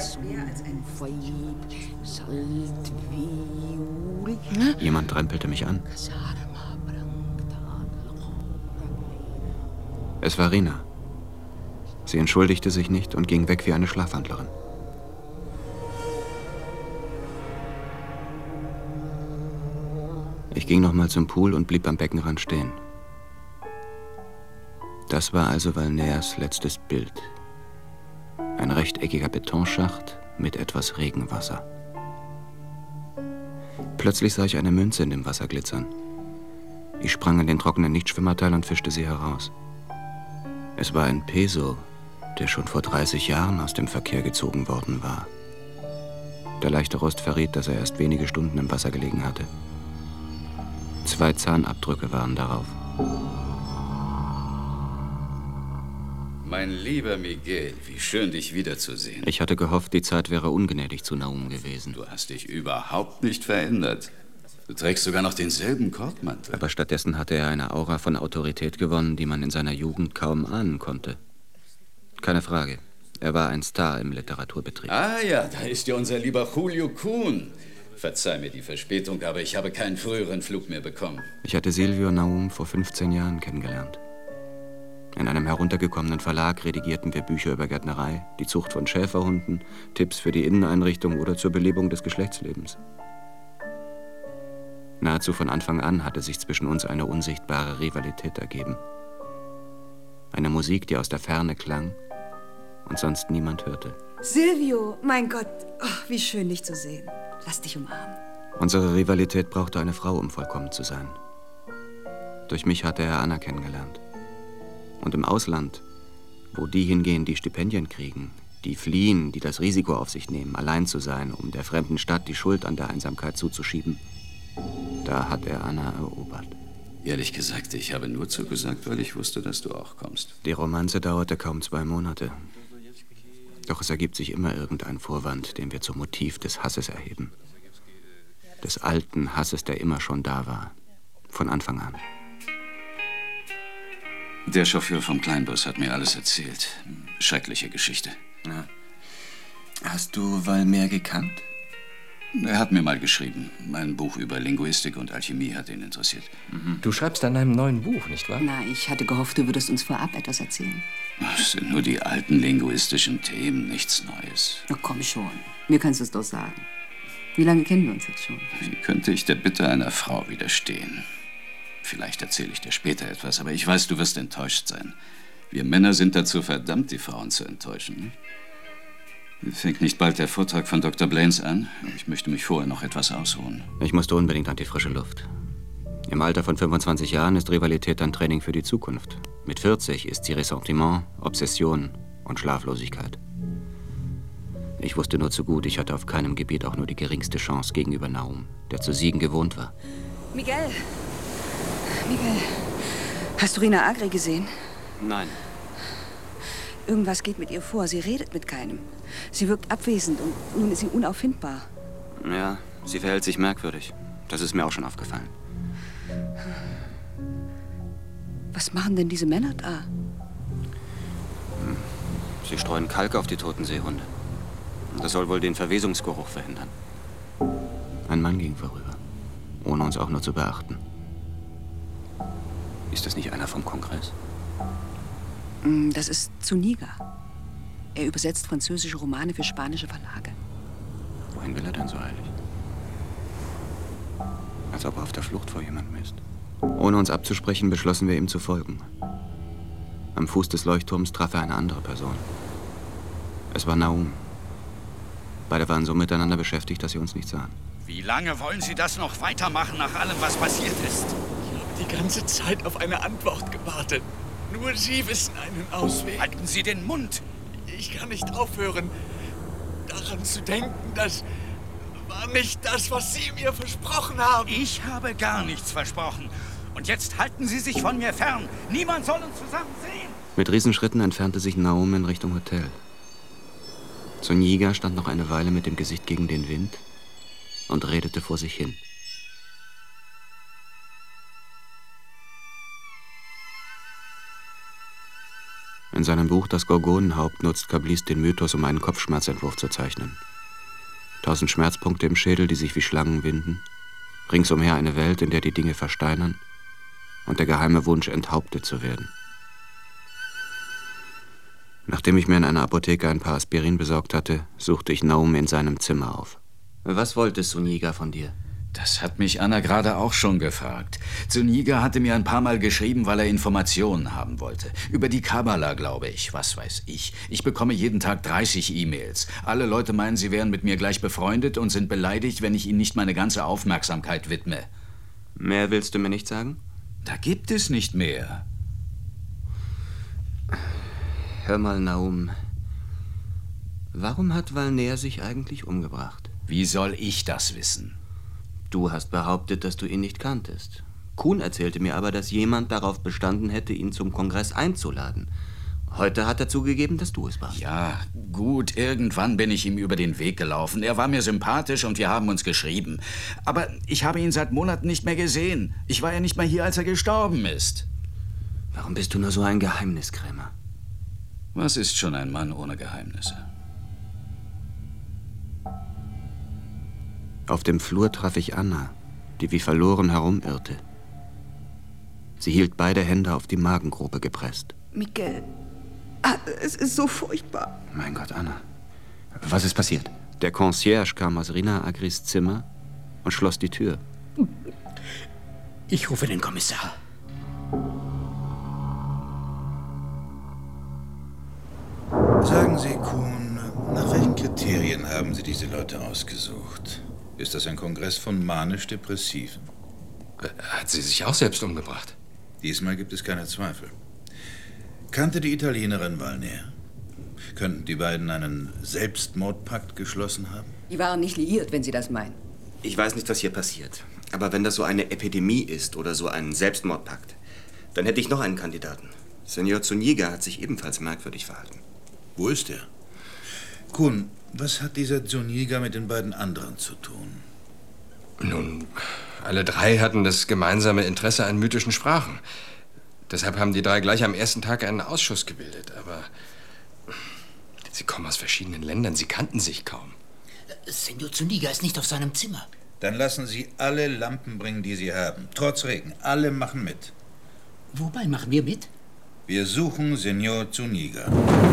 Jemand trempelte mich an. Es war Rina. Sie entschuldigte sich nicht und ging weg wie eine Schlafwandlerin. Ich ging nochmal zum Pool und blieb am Beckenrand stehen. Das war also Valners letztes Bild. Ein rechteckiger Betonschacht mit etwas Regenwasser. Plötzlich sah ich eine Münze in dem Wasser glitzern. Ich sprang in den trockenen Nichtschwimmerteil und fischte sie heraus. Es war ein Peso, der schon vor dreißig Jahren aus dem Verkehr gezogen worden war. Der leichte Rost verriet, dass er erst wenige Stunden im Wasser gelegen hatte. Zwei Zahnabdrücke waren darauf. Mein lieber Miguel, wie schön, dich wiederzusehen. Ich hatte gehofft, die Zeit wäre ungnädig zu Naum gewesen. Du hast dich überhaupt nicht verändert. Du trägst sogar noch denselben Korbmantel. Aber stattdessen hatte er eine Aura von Autorität gewonnen, die man in seiner Jugend kaum ahnen konnte. Keine Frage. Er war ein Star im Literaturbetrieb. Ah ja, da ist ja unser lieber Julio Kuhn. Verzeih mir die Verspätung, aber ich habe keinen früheren Flug mehr bekommen. Ich hatte Silvio Naum vor fünfzehn Jahren kennengelernt. In einem heruntergekommenen Verlag redigierten wir Bücher über Gärtnerei, die Zucht von Schäferhunden, Tipps für die Inneneinrichtung oder zur Belebung des Geschlechtslebens. Nahezu von Anfang an hatte sich zwischen uns eine unsichtbare Rivalität ergeben. Eine Musik, die aus der Ferne klang und sonst niemand hörte. Silvio, mein Gott, oh, wie schön, dich zu sehen. Lass dich umarmen. Unsere Rivalität brauchte eine Frau, um vollkommen zu sein. Durch mich hatte er Anna kennengelernt. Und im Ausland, wo die hingehen, die Stipendien kriegen, die fliehen, die das Risiko auf sich nehmen, allein zu sein, um der fremden Stadt die Schuld an der Einsamkeit zuzuschieben, da hat er Anna erobert. Ehrlich gesagt, ich habe nur zugesagt, weil ich wusste, dass du auch kommst. Die Romanze dauerte kaum zwei Monate. Doch es ergibt sich immer irgendein Vorwand, den wir zum Motiv des Hasses erheben. Des alten Hasses, der immer schon da war. Von Anfang an. Der Chauffeur vom Kleinbus hat mir alles erzählt. Schreckliche Geschichte. Ja. Hast du Valmer gekannt? Er hat mir mal geschrieben. Mein Buch über Linguistik und Alchemie hat ihn interessiert. Mhm. Du schreibst an einem neuen Buch, nicht wahr? Na, ich hatte gehofft, du würdest uns vorab etwas erzählen. Das sind nur die alten linguistischen Themen, nichts Neues. Na komm schon, mir kannst du es doch sagen. Wie lange kennen wir uns jetzt schon? Wie könnte ich der Bitte einer Frau widerstehen? Vielleicht erzähle ich dir später etwas, aber ich weiß, du wirst enttäuscht sein. Wir Männer sind dazu verdammt, die Frauen zu enttäuschen. Fängt nicht bald der Vortrag von Doktor Blaines an? Ich möchte mich vorher noch etwas ausruhen. Ich musste unbedingt an die frische Luft. Im Alter von fünfundzwanzig Jahren ist Rivalität ein Training für die Zukunft. Mit vierzig ist sie Ressentiment, Obsession und Schlaflosigkeit. Ich wusste nur zu gut, ich hatte auf keinem Gebiet auch nur die geringste Chance gegenüber Naum, der zu siegen gewohnt war. Miguel! Miguel, hast du Rina Agri gesehen? Nein. Irgendwas geht mit ihr vor. Sie redet mit keinem. Sie wirkt abwesend und nun ist sie unauffindbar. Ja, sie verhält sich merkwürdig. Das ist mir auch schon aufgefallen. Was machen denn diese Männer da? Sie streuen Kalk auf die toten Seehunde. Das soll wohl den Verwesungsgeruch verhindern. Ein Mann ging vorüber, ohne uns auch nur zu beachten. Ist das nicht einer vom Kongress? Das ist Zuniga. Er übersetzt französische Romane für spanische Verlage. Wohin will er denn so eilig? Als ob er auf der Flucht vor jemandem ist. Ohne uns abzusprechen, beschlossen wir ihm zu folgen. Am Fuß des Leuchtturms traf er eine andere Person. Es war Naum. Beide waren so miteinander beschäftigt, dass sie uns nicht sahen. Wie lange wollen Sie das noch weitermachen, nach allem, was passiert ist? Ich habe die ganze Zeit auf eine Antwort gewartet. Nur Sie wissen einen Ausweg. Halten Sie den Mund! Ich kann nicht aufhören, daran zu denken, das war nicht das, was Sie mir versprochen haben. Ich habe gar nichts versprochen. Und jetzt halten Sie sich von mir fern. Niemand soll uns zusammen sehen. Mit Riesenschritten entfernte sich Naum in Richtung Hotel. Zuniga stand noch eine Weile mit dem Gesicht gegen den Wind und redete vor sich hin. In seinem Buch Das Gorgonenhaupt nutzt Kablis den Mythos, um einen Kopfschmerzentwurf zu zeichnen. Tausend Schmerzpunkte im Schädel, die sich wie Schlangen winden. Ringsumher eine Welt, in der die Dinge versteinern. Und der geheime Wunsch, enthauptet zu werden. Nachdem ich mir in einer Apotheke ein paar Aspirin besorgt hatte, suchte ich Naum in seinem Zimmer auf. Was wollte Zuniga von dir? Das hat mich Anna gerade auch schon gefragt. Zuniga hatte mir ein paar Mal geschrieben, weil er Informationen haben wollte. Über die Kabbala, glaube ich. Was weiß ich. Ich bekomme jeden Tag dreißig E-Mails. Alle Leute meinen, sie wären mit mir gleich befreundet und sind beleidigt, wenn ich ihnen nicht meine ganze Aufmerksamkeit widme. Mehr willst du mir nicht sagen? Da gibt es nicht mehr. Hör mal, Naum. Warum hat Valner sich eigentlich umgebracht? Wie soll ich das wissen? Du hast behauptet, dass du ihn nicht kanntest. Kuhn erzählte mir aber, dass jemand darauf bestanden hätte, ihn zum Kongress einzuladen. Heute hat er zugegeben, dass du es warst. Ja, gut, irgendwann bin ich ihm über den Weg gelaufen. Er war mir sympathisch und wir haben uns geschrieben. Aber ich habe ihn seit Monaten nicht mehr gesehen. Ich war ja nicht mal hier, als er gestorben ist. Warum bist du nur so ein Geheimniskrämer? Was ist schon ein Mann ohne Geheimnisse? Auf dem Flur traf ich Anna, die wie verloren herumirrte. Sie hielt beide Hände auf die Magengrube gepresst. Miguel, ah, es ist so furchtbar. Mein Gott, Anna. Was ist passiert? Der Concierge kam aus Rina Agris Zimmer und schloss die Tür. Ich rufe den Kommissar. Sagen Sie, Kuhn, nach welchen Kriterien haben Sie diese Leute ausgesucht? Ist das ein Kongress von manisch-Depressiven? Hat sie sich auch selbst umgebracht? Diesmal gibt es keine Zweifel. Kannte die Italienerin Valner? Könnten die beiden einen Selbstmordpakt geschlossen haben? Die waren nicht liiert, wenn Sie das meinen. Ich weiß nicht, was hier passiert. Aber wenn das so eine Epidemie ist oder so ein Selbstmordpakt, dann hätte ich noch einen Kandidaten. Senor Zuniga hat sich ebenfalls merkwürdig verhalten. Wo ist er? Kuhn, was hat dieser Zuniga mit den beiden anderen zu tun? Nun, alle drei hatten das gemeinsame Interesse an mythischen Sprachen. Deshalb haben die drei gleich am ersten Tag einen Ausschuss gebildet. Aber sie kommen aus verschiedenen Ländern, sie kannten sich kaum. Senor Zuniga ist nicht auf seinem Zimmer. Dann lassen Sie alle Lampen bringen, die Sie haben. Trotz Regen. Alle machen mit. Wobei machen wir mit? Wir suchen Senor Zuniga.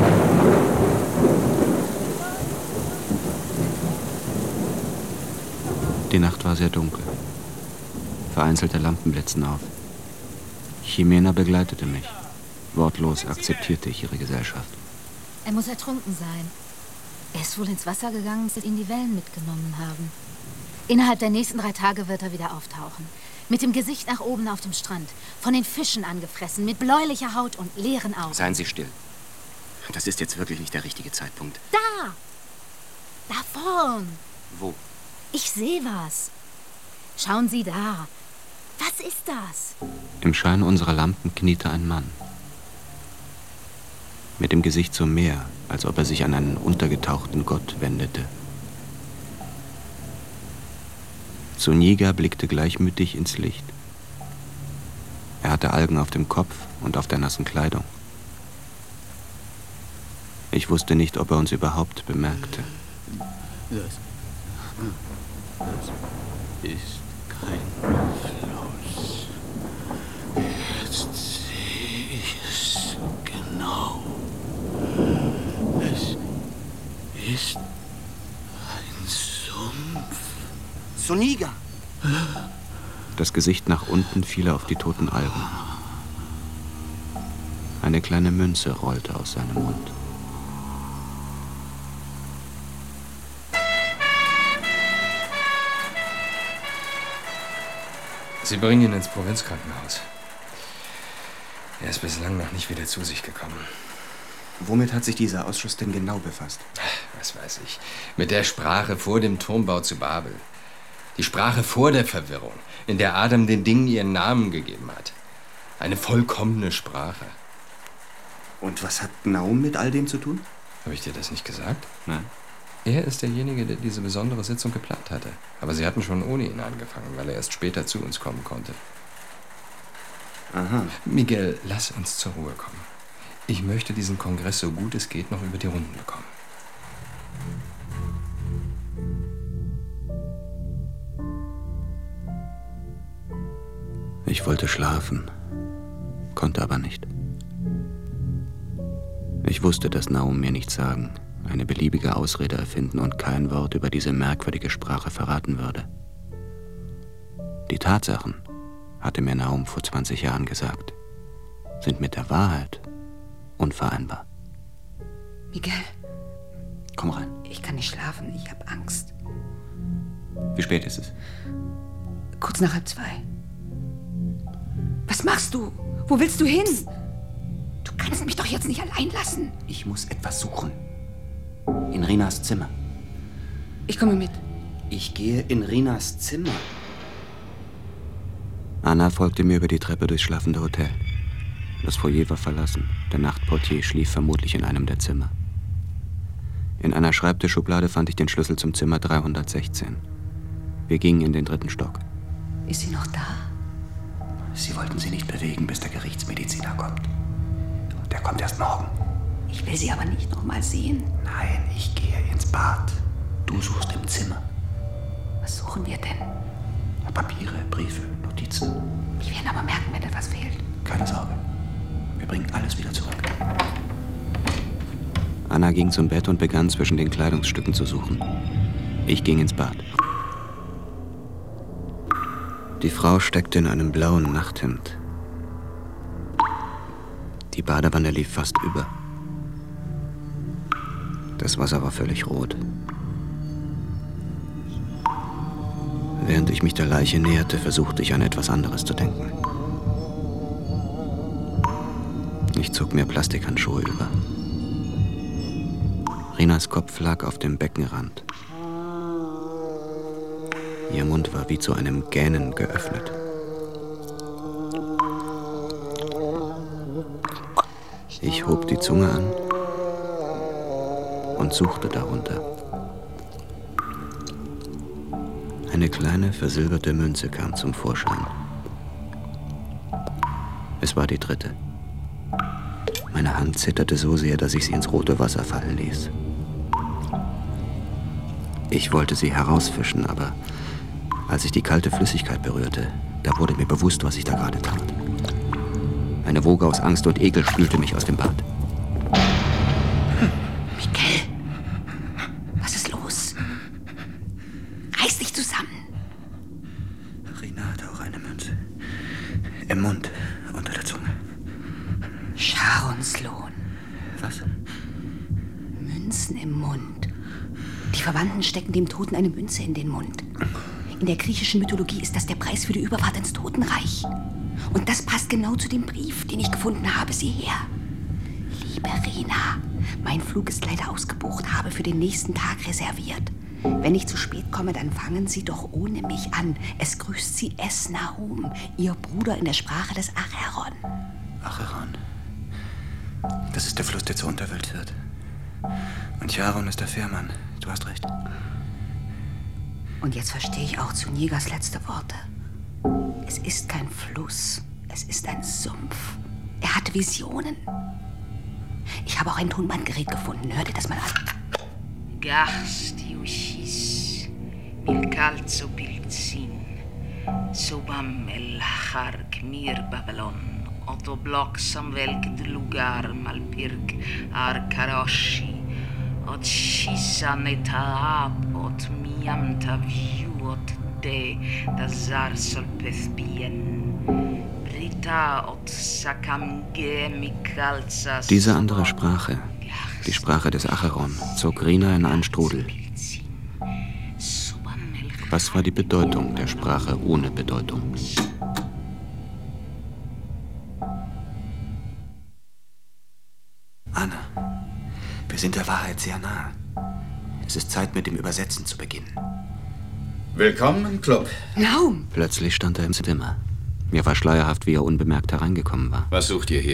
Die Nacht war sehr dunkel. Vereinzelte Lampen blitzten auf. Jimena begleitete mich. Wortlos akzeptierte ich ihre Gesellschaft. Er muss ertrunken sein. Er ist wohl ins Wasser gegangen, bis ihn die Wellen mitgenommen haben. Innerhalb der nächsten drei Tage wird er wieder auftauchen. Mit dem Gesicht nach oben auf dem Strand. Von den Fischen angefressen, mit bläulicher Haut und leeren Augen. Seien Sie still. Das ist jetzt wirklich nicht der richtige Zeitpunkt. Da! Da vorn! Wo? Ich sehe was. Schauen Sie da. Was ist das? Im Schein unserer Lampen kniete ein Mann. Mit dem Gesicht zum Meer, als ob er sich an einen untergetauchten Gott wendete. Zuniga blickte gleichmütig ins Licht. Er hatte Algen auf dem Kopf und auf der nassen Kleidung. Ich wusste nicht, ob er uns überhaupt bemerkte. Das, das ist kein Fluss. Jetzt sehe ich es genau. Es ist ein Sumpf. Zuniga! Das Gesicht nach unten fiel auf die toten Algen. Eine kleine Münze rollte aus seinem Mund. Sie bringen ihn ins Provinzkrankenhaus. Er ist bislang noch nicht wieder zu sich gekommen. Womit hat sich dieser Ausschuss denn genau befasst? Was weiß ich. Mit der Sprache vor dem Turmbau zu Babel. Die Sprache vor der Verwirrung, in der Adam den Dingen ihren Namen gegeben hat. Eine vollkommene Sprache. Und was hat Naum mit all dem zu tun? Habe ich dir das nicht gesagt? Nein. Er ist derjenige, der diese besondere Sitzung geplant hatte. Aber sie hatten schon ohne ihn angefangen, weil er erst später zu uns kommen konnte. Aha. Miguel, lass uns zur Ruhe kommen. Ich möchte diesen Kongress so gut es geht noch über die Runden bekommen. Ich wollte schlafen, konnte aber nicht. Ich wusste, dass Naum mir nichts sagen, eine beliebige Ausrede erfinden und kein Wort über diese merkwürdige Sprache verraten würde. Die Tatsachen, hatte mir Naum vor zwanzig Jahren gesagt, sind mit der Wahrheit unvereinbar. Miguel. Komm rein. Ich kann nicht schlafen, ich habe Angst. Wie spät ist es? Kurz nach halb zwei. Was machst du? Wo willst du hin? Du kannst mich doch jetzt nicht allein lassen. Ich muss etwas suchen. In Rinas Zimmer. Ich komme mit. Ich gehe in Rinas Zimmer. Anna folgte mir über die Treppe durchs schlafende Hotel. Das Foyer war verlassen. Der Nachtportier schlief vermutlich in einem der Zimmer. In einer Schreibtischschublade fand ich den Schlüssel zum Zimmer dreihundertsechzehn. Wir gingen in den dritten Stock. Ist sie noch da? Sie wollten sie nicht bewegen, bis der Gerichtsmediziner kommt. Der kommt erst morgen. Ich will sie aber nicht noch mal sehen. Nein, ich gehe ins Bad. Du suchst im Zimmer. Was suchen wir denn? Papiere, Briefe, Notizen. Wir werden aber merken, wenn etwas fehlt. Keine Sorge. Wir bringen alles wieder zurück. Anna ging zum Bett und begann zwischen den Kleidungsstücken zu suchen. Ich ging ins Bad. Die Frau steckte in einem blauen Nachthemd. Die Badewanne lief fast über. Das Wasser war völlig rot. Während ich mich der Leiche näherte, versuchte ich an etwas anderes zu denken. Ich zog mir Plastikhandschuhe über. Rinas Kopf lag auf dem Beckenrand. Ihr Mund war wie zu einem Gähnen geöffnet. Ich hob die Zunge an und suchte darunter. Eine kleine, versilberte Münze kam zum Vorschein. Es war die dritte. Meine Hand zitterte so sehr, dass ich sie ins rote Wasser fallen ließ. Ich wollte sie herausfischen, aber als ich die kalte Flüssigkeit berührte, da wurde mir bewusst, was ich da gerade tat. Eine Woge aus Angst und Ekel spülte mich aus dem Bad. Miguel, was ist los? Reiß dich zusammen. Rina hatte auch eine Münze. Im Mund, unter der Zunge. Sharon Sloan. Was? Münzen im Mund. Die Verwandten stecken dem Toten eine Münze in den Mund. In der griechischen Mythologie ist das der Preis für die Überfahrt ins Totenreich. Und das passt genau zu dem Brief, den ich gefunden habe. Sieh her. Liebe Rina, mein Flug ist leider ausgebucht, habe für den nächsten Tag reserviert. Wenn ich zu spät komme, dann fangen Sie doch ohne mich an. Es grüßt Sie Es Nahum, Ihr Bruder in der Sprache des Acheron. Acheron. Das ist der Fluss, der zur Unterwelt führt. Und Charon ist der Fährmann. Du hast recht. Und jetzt verstehe ich auch Zunigas letzte Worte. Es ist kein Fluss, es ist ein Sumpf. Er hatte Visionen. Ich habe auch ein Tonbandgerät gefunden. Hör dir das mal an. Gastiushis, Milkalzo Pilzin, Sobam el Hark Mir Babylon, Otto Block Samvelk Dlugar Malpirk Ar Karoshi, Ot Shisan Etaab, Ot Miam Taviu, Ot De, Dazar Solpeth Bien, Brita Ot Sakamge Mikalzas. Diese andere Sprache, die Sprache des Acheron, zog Rina in einen Strudel. Was war die Bedeutung der Sprache ohne Bedeutung? Anna, wir sind der Wahrheit sehr nah. Es ist Zeit, mit dem Übersetzen zu beginnen. Willkommen im Club. Naum! Plötzlich stand er im Zimmer. Mir war schleierhaft, wie er unbemerkt hereingekommen war. Was sucht ihr hier?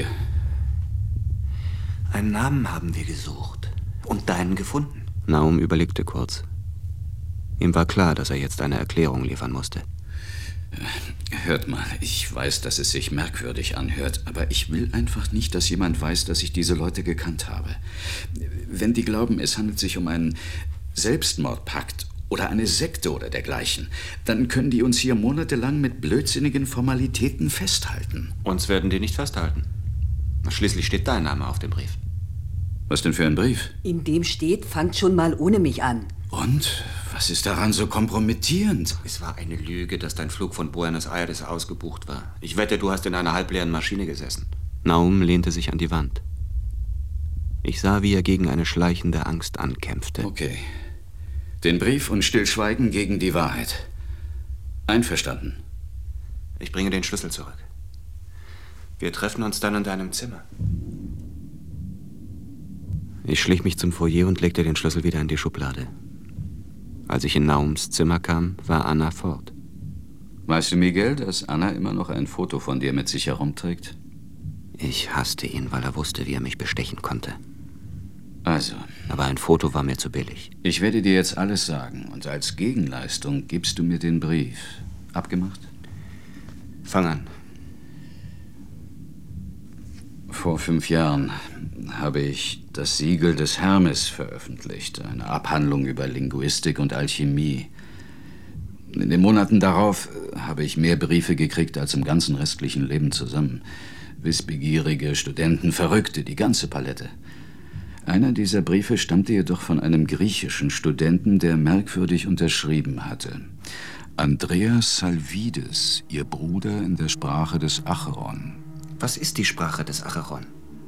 Einen Namen haben wir gesucht und deinen gefunden. Naum überlegte kurz. Ihm war klar, dass er jetzt eine Erklärung liefern musste. Hört mal, ich weiß, dass es sich merkwürdig anhört, aber ich will einfach nicht, dass jemand weiß, dass ich diese Leute gekannt habe. Wenn die glauben, es handelt sich um einen Selbstmordpakt oder eine Sekte oder dergleichen, dann können die uns hier monatelang mit blödsinnigen Formalitäten festhalten. Uns werden die nicht festhalten. Schließlich steht dein Name auf dem Brief. Was denn für ein Brief? In dem steht, fangt schon mal ohne mich an. Und? Was ist daran so kompromittierend? Es war eine Lüge, dass dein Flug von Buenos Aires ausgebucht war. Ich wette, du hast in einer halbleeren Maschine gesessen. Naum lehnte sich an die Wand. Ich sah, wie er gegen eine schleichende Angst ankämpfte. Okay. Den Brief und Stillschweigen gegen die Wahrheit. Einverstanden. Ich bringe den Schlüssel zurück. Wir treffen uns dann in deinem Zimmer. Ich schlich mich zum Foyer und legte den Schlüssel wieder in die Schublade. Als ich in Naums Zimmer kam, war Anna fort. Weißt du, Miguel, dass Anna immer noch ein Foto von dir mit sich herumträgt? Ich hasste ihn, weil er wusste, wie er mich bestechen konnte. Also. Aber ein Foto war mir zu billig. Ich werde dir jetzt alles sagen und als Gegenleistung gibst du mir den Brief. Abgemacht? Fang an. Vor fünf Jahren habe ich das Siegel des Hermes veröffentlicht, eine Abhandlung über Linguistik und Alchemie. In den Monaten darauf habe ich mehr Briefe gekriegt als im ganzen restlichen Leben zusammen. Wissbegierige, Studenten, Verrückte, die ganze Palette. Einer dieser Briefe stammte jedoch von einem griechischen Studenten, der merkwürdig unterschrieben hatte. Andreas Salvides, ihr Bruder in der Sprache des Acheron. Was ist die Sprache des Acheron?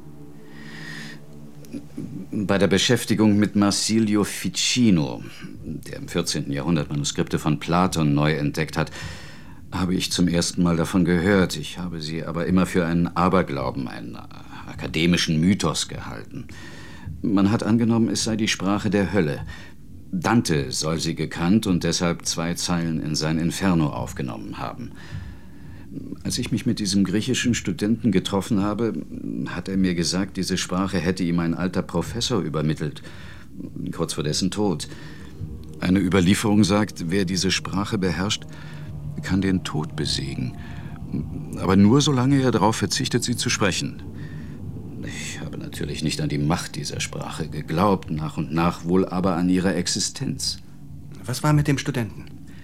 Bei der Beschäftigung mit Marsilio Ficino, der im vierzehnten Jahrhundert Manuskripte von Platon neu entdeckt hat, habe ich zum ersten Mal davon gehört. Ich habe sie aber immer für einen Aberglauben, einen akademischen Mythos gehalten. Man hat angenommen, es sei die Sprache der Hölle. Dante soll sie gekannt und deshalb zwei Zeilen in sein Inferno aufgenommen haben. Als ich mich mit diesem griechischen Studenten getroffen habe, hat er mir gesagt, diese Sprache hätte ihm ein alter Professor übermittelt, kurz vor dessen Tod. Eine Überlieferung sagt, wer diese Sprache beherrscht, kann den Tod besiegen. Aber nur solange er darauf verzichtet, sie zu sprechen. Ich habe natürlich nicht an die Macht dieser Sprache geglaubt, nach und nach wohl aber an ihre Existenz. Was war mit dem Studenten?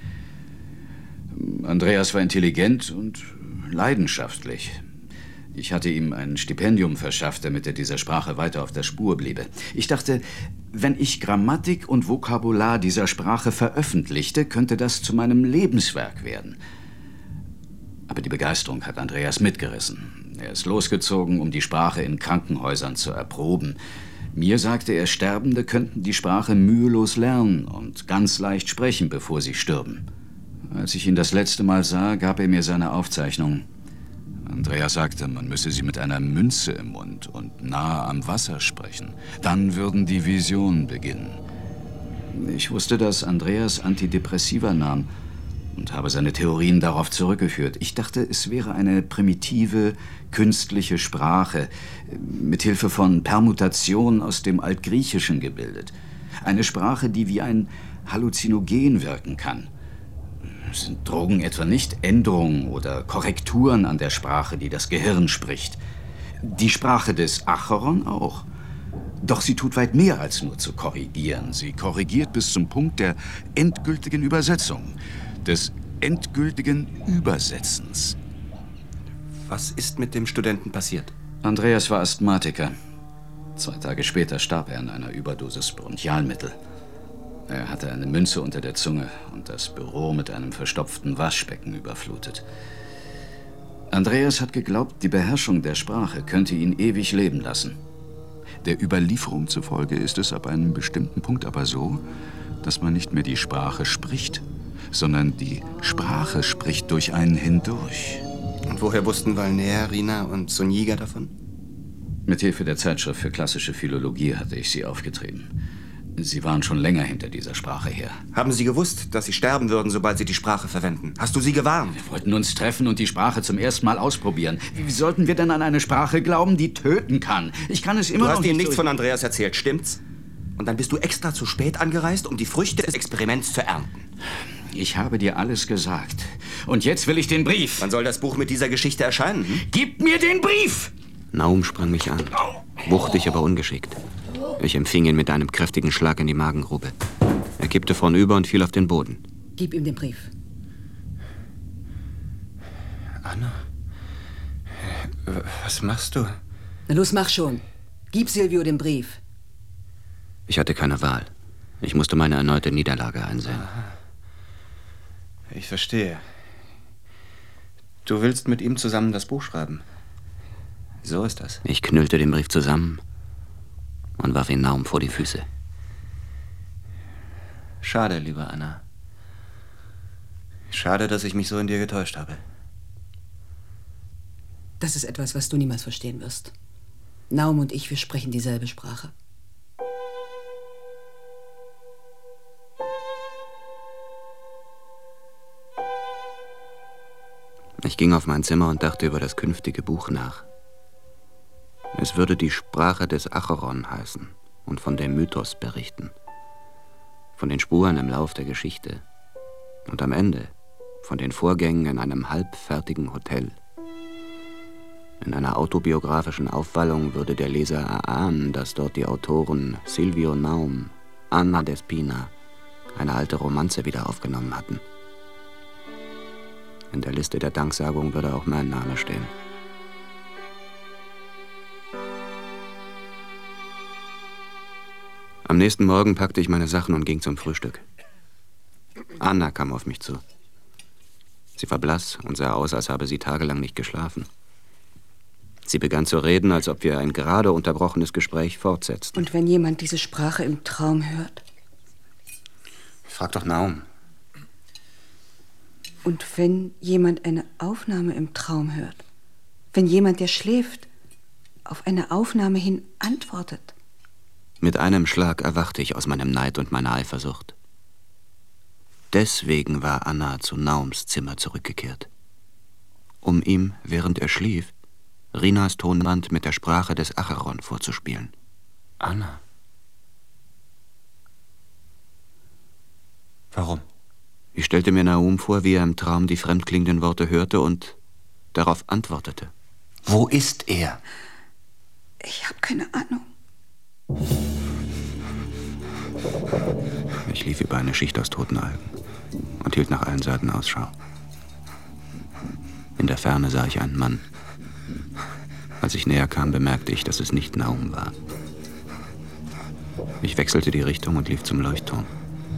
Andreas war intelligent und leidenschaftlich. Ich hatte ihm ein Stipendium verschafft, damit er dieser Sprache weiter auf der Spur bliebe. Ich dachte, wenn ich Grammatik und Vokabular dieser Sprache veröffentlichte, könnte das zu meinem Lebenswerk werden. Aber die Begeisterung hat Andreas mitgerissen. Er ist losgezogen, um die Sprache in Krankenhäusern zu erproben. Mir sagte er, Sterbende könnten die Sprache mühelos lernen und ganz leicht sprechen, bevor sie stürben. Als ich ihn das letzte Mal sah, gab er mir seine Aufzeichnung. Andreas sagte, man müsse sie mit einer Münze im Mund und nahe am Wasser sprechen. Dann würden die Visionen beginnen. Ich wusste, dass Andreas Antidepressiva nahm und habe seine Theorien darauf zurückgeführt. Ich dachte, es wäre eine primitive, künstliche Sprache, mit Hilfe von Permutationen aus dem Altgriechischen gebildet. Eine Sprache, die wie ein Halluzinogen wirken kann. Sind Drogen etwa nicht Änderungen oder Korrekturen an der Sprache, die das Gehirn spricht? Die Sprache des Acheron auch. Doch sie tut weit mehr als nur zu korrigieren. Sie korrigiert bis zum Punkt der endgültigen Übersetzung, des endgültigen Übersetzens. Was ist mit dem Studenten passiert? Andreas war Asthmatiker. Zwei Tage später starb er an einer Überdosis Bronchialmittel. Er hatte eine Münze unter der Zunge und das Büro mit einem verstopften Waschbecken überflutet. Andreas hat geglaubt, die Beherrschung der Sprache könnte ihn ewig leben lassen. Der Überlieferung zufolge ist es ab einem bestimmten Punkt aber so, dass man nicht mehr die Sprache spricht, sondern die Sprache spricht durch einen hindurch. Und woher wussten Valner, Rina und Zuniga davon? Mit Hilfe der Zeitschrift für klassische Philologie hatte ich sie aufgetrieben. Sie waren schon länger hinter dieser Sprache her. Haben Sie gewusst, dass Sie sterben würden, sobald Sie die Sprache verwenden? Hast du sie gewarnt? Wir wollten uns treffen und die Sprache zum ersten Mal ausprobieren. Wie sollten wir denn an eine Sprache glauben, die töten kann? Ich kann es immer noch nicht... Du hast ihnen nichts von Andreas erzählt, stimmt's? Und dann bist du extra zu spät angereist, um die Früchte des Experiments zu ernten. Ich habe dir alles gesagt. Und jetzt will ich den Brief. Wann soll das Buch mit dieser Geschichte erscheinen? Hm? Gib mir den Brief! Naum sprang mich an. Wuchtig, aber ungeschickt. Ich empfing ihn mit einem kräftigen Schlag in die Magengrube. Er kippte vornüber und fiel auf den Boden. Gib ihm den Brief. Anna? Was machst du? Na los, mach schon. Gib Silvio den Brief. Ich hatte keine Wahl. Ich musste meine erneute Niederlage einsehen. Aha. Ich verstehe. Du willst mit ihm zusammen das Buch schreiben. So ist das. Ich knüllte den Brief zusammen und warf ihn Naum vor die Füße. Schade, liebe Anna. Schade, dass ich mich so in dir getäuscht habe. Das ist etwas, was du niemals verstehen wirst. Naum und ich, wir sprechen dieselbe Sprache. Ich ging auf mein Zimmer und dachte über das künftige Buch nach. Es würde die Sprache des Acheron heißen und von dem Mythos berichten. Von den Spuren im Lauf der Geschichte. Und am Ende von den Vorgängen in einem halbfertigen Hotel. In einer autobiografischen Aufwallung würde der Leser erahnen, dass dort die Autoren Silvio Naum, Anna Despina eine alte Romanze wieder aufgenommen hatten. In der Liste der Danksagung würde auch mein Name stehen. Am nächsten Morgen packte ich meine Sachen und ging zum Frühstück. Anna kam auf mich zu. Sie war blass und sah aus, als habe sie tagelang nicht geschlafen. Sie begann zu reden, als ob wir ein gerade unterbrochenes Gespräch fortsetzten. Und wenn jemand diese Sprache im Traum hört? Frag doch Naum. Und wenn jemand eine Aufnahme im Traum hört? Wenn jemand, der schläft, auf eine Aufnahme hin antwortet? Mit einem Schlag erwachte ich aus meinem Neid und meiner Eifersucht. Deswegen war Anna zu Naums Zimmer zurückgekehrt. Um ihm, während er schlief, Rinas Tonband mit der Sprache des Acheron vorzuspielen. Anna? Warum? Ich stellte mir Naum vor, wie er im Traum die fremdklingenden Worte hörte und darauf antwortete. Wo ist er? Ich habe keine Ahnung. Ich lief über eine Schicht aus toten Algen und hielt nach allen Seiten Ausschau. In der Ferne sah ich einen Mann. Als ich näher kam, bemerkte ich, dass es nicht Naum war. Ich wechselte die Richtung und lief zum Leuchtturm.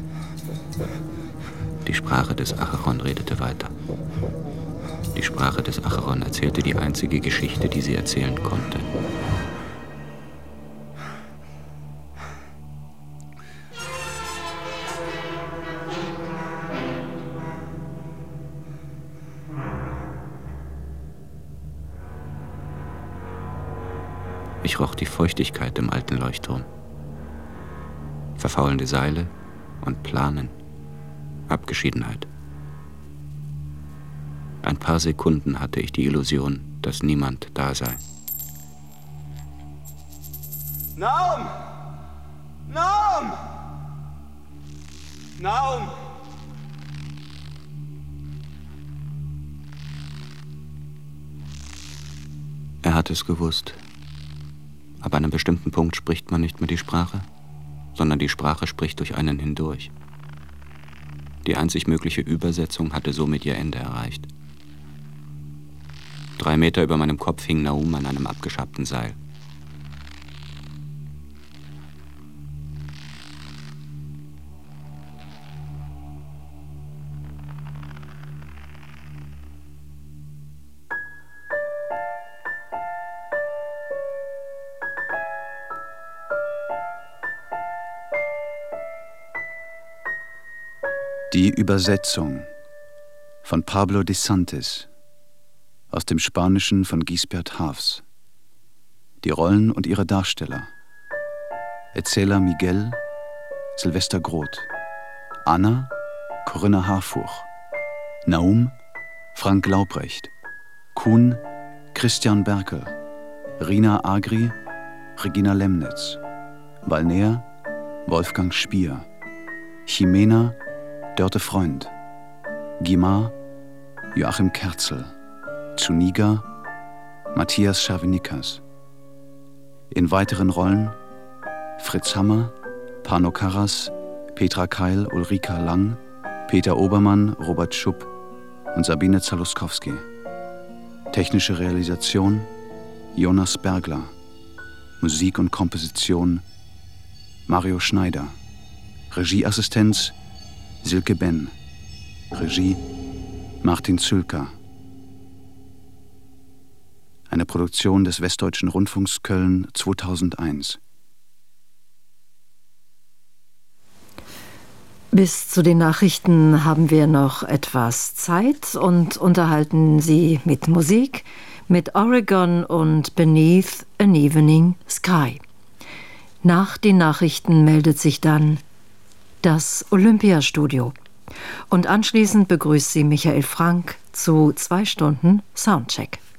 Die Sprache des Acheron redete weiter. Die Sprache des Acheron erzählte die einzige Geschichte, die sie erzählen konnte. Ich roch die Feuchtigkeit im alten Leuchtturm. Verfaulende Seile und Planen. Abgeschiedenheit. Ein paar Sekunden hatte ich die Illusion, dass niemand da sei. Naum! Naum! Naum! Er hat es gewusst. Ab einem bestimmten Punkt spricht man nicht mehr die Sprache, sondern die Sprache spricht durch einen hindurch. Die einzig mögliche Übersetzung hatte somit ihr Ende erreicht. Drei Meter über meinem Kopf hing Naum an einem abgeschabten Seil. Die Übersetzung von Pablo de Santis aus dem Spanischen von Gisbert Haafs. Die Rollen und ihre Darsteller: Erzähler Miguel, Sylvester Groth; Anna, Corinna Harfuch; Naum, Frank Laubrecht; Kuhn, Christian Berkel; Rina Agri, Regina Lemnitz; Balnea, Wolfgang Spier; Jimena, Dörte Freund; Guimard, Joachim Kerzel; Zuniga, Matthias Scharvenikas. In weiteren Rollen Fritz Hammer, Pano Karras, Petra Keil, Ulrika Lang, Peter Obermann, Robert Schupp und Sabine Zaluskowski. Technische Realisation Jonas Bergler. Musik und Komposition Mario Schneider. Regieassistenz Silke Ben. Regie Martin Zülker. Eine Produktion des Westdeutschen Rundfunks Köln zweitausendeins. Bis zu den Nachrichten haben wir noch etwas Zeit und unterhalten Sie mit Musik, mit Oregon und Beneath an Evening Sky. Nach den Nachrichten meldet sich dann das Olympiastudio. Und anschließend begrüßt Sie Michael Frank zu zwei Stunden Soundcheck.